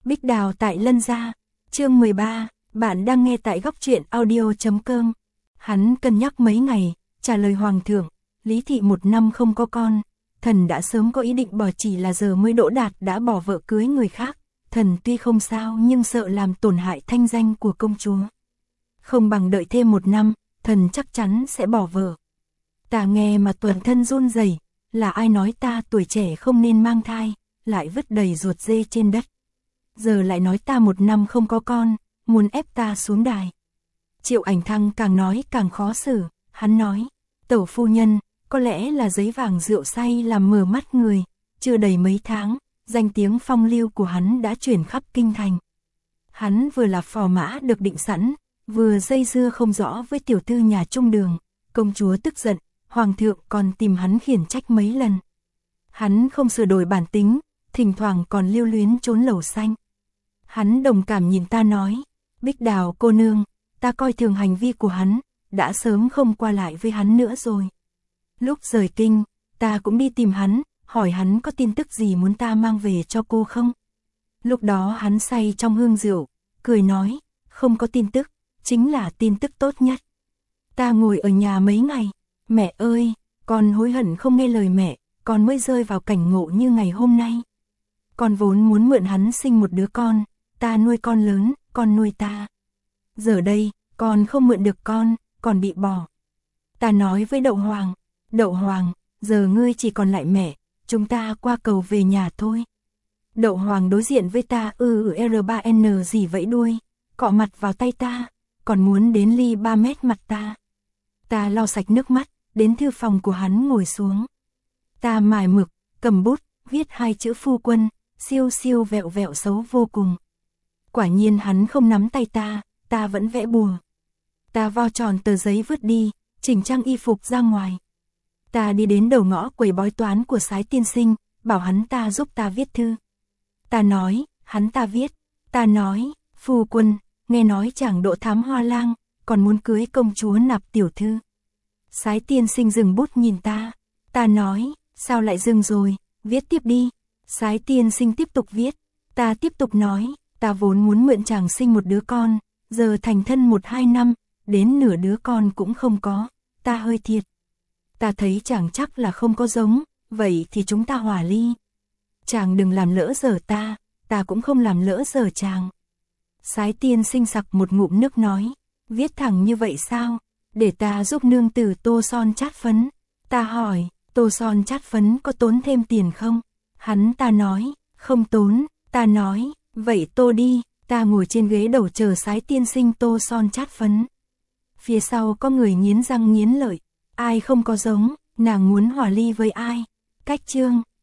Bích Đào tại Lân Gia, chương 13, bạn đang nghe tại góc truyện audio.com. Hắn cân nhắc mấy ngày, trả lời hoàng thượng, Lý thị 1 năm không có con, thần đã sớm có ý định bỏ, chỉ là giờ mới đỗ đạt đã bỏ vợ cưới người khác, thần tuy không sao nhưng sợ làm tổn hại thanh danh của công chúa. Không bằng đợi thêm 1 năm, thần chắc chắn sẽ bỏ vợ. Ta nghe mà toàn thân run rẩy, là ai nói ta tuổi trẻ không nên mang thai, lại vứt đầy ruột dê trên đất. Giờ lại nói ta 1 năm không có con, muốn ép ta xuống đài. Triệu Ảnh Thăng càng nói càng khó xử, hắn nói, tẩu phu nhân, có lẽ là giấy vàng rượu say làm mờ mắt người, chưa đầy mấy tháng, danh tiếng phong lưu của hắn đã chuyển khắp kinh thành. Hắn vừa là phò mã được định sẵn, vừa dây dưa không rõ với tiểu thư nhà trung đường, công chúa tức giận, hoàng thượng còn tìm hắn khiển trách mấy lần. Hắn không sửa đổi bản tính, thỉnh thoảng còn lưu luyến trốn lầu xanh. Hắn đồng cảm nhìn ta nói, Bích Đào cô nương, ta coi thường hành vi của hắn, đã sớm không qua lại với hắn nữa rồi. Lúc rời kinh, ta cũng đi tìm hắn, hỏi hắn có tin tức gì muốn ta mang về cho cô không. Lúc đó hắn say trong hương rượu, cười nói, không có tin tức, chính là tin tức tốt nhất. Ta ngồi ở nhà mấy ngày, mẹ ơi, con hối hận không nghe lời mẹ, con mới rơi vào cảnh ngộ như ngày hôm nay. Con vốn muốn mượn hắn sinh một đứa con, ta nuôi con lớn, con nuôi ta. Giờ đây, con không mượn được con, còn bị bỏ. Ta nói với Đậu Hoàng, giờ ngươi chỉ còn lại mẹ, chúng ta qua cầu về nhà thôi. Đậu Hoàng đối diện với ta R3N gì vẫy đuôi, cọ mặt vào tay ta, còn muốn đến ly 3 mét mặt ta. Ta lau sạch nước mắt, đến thư phòng của hắn ngồi xuống. Ta mài mực, cầm bút, viết 2 chữ phu quân, siêu siêu vẹo vẹo xấu vô cùng. Quả nhiên hắn không nắm tay ta vẫn vẽ bùa. Ta vo tròn tờ giấy vứt đi, chỉnh trang y phục ra ngoài. Ta đi đến đầu ngõ quầy bói toán của Sái tiên sinh, bảo hắn ta giúp ta viết thư. Ta nói, hắn ta viết. Ta nói, phu quân, nghe nói chàng Đỗ Thám Hoa Lang, còn muốn cưới công chúa Nạp tiểu thư. Sái tiên sinh dừng bút nhìn ta. Ta nói, sao lại dừng rồi, viết tiếp đi. Sái tiên sinh tiếp tục viết. Ta tiếp tục nói, ta vốn muốn mượn chàng sinh một đứa con, giờ thành thân 1-2 năm, đến nửa đứa con cũng không có, ta hơi thiệt. Ta thấy chàng chắc là không có giống, vậy thì chúng ta hòa ly. Chàng đừng làm lỡ dở ta cũng không làm lỡ dở chàng. Sái tiên sinh sặc một ngụm nước nói, viết thẳng như vậy sao, để ta giúp nương tử tô son chát phấn. Ta hỏi, tô son chát phấn có tốn thêm tiền không? Hắn ta nói, không tốn. Ta nói, vậy tô đi. Ta ngồi trên ghế đầu chờ Sái tiên sinh tô son chát phấn. Phía sau có người nghiến răng nghiến lợi, ai không có giống, nàng muốn hòa ly với ai? Cách chương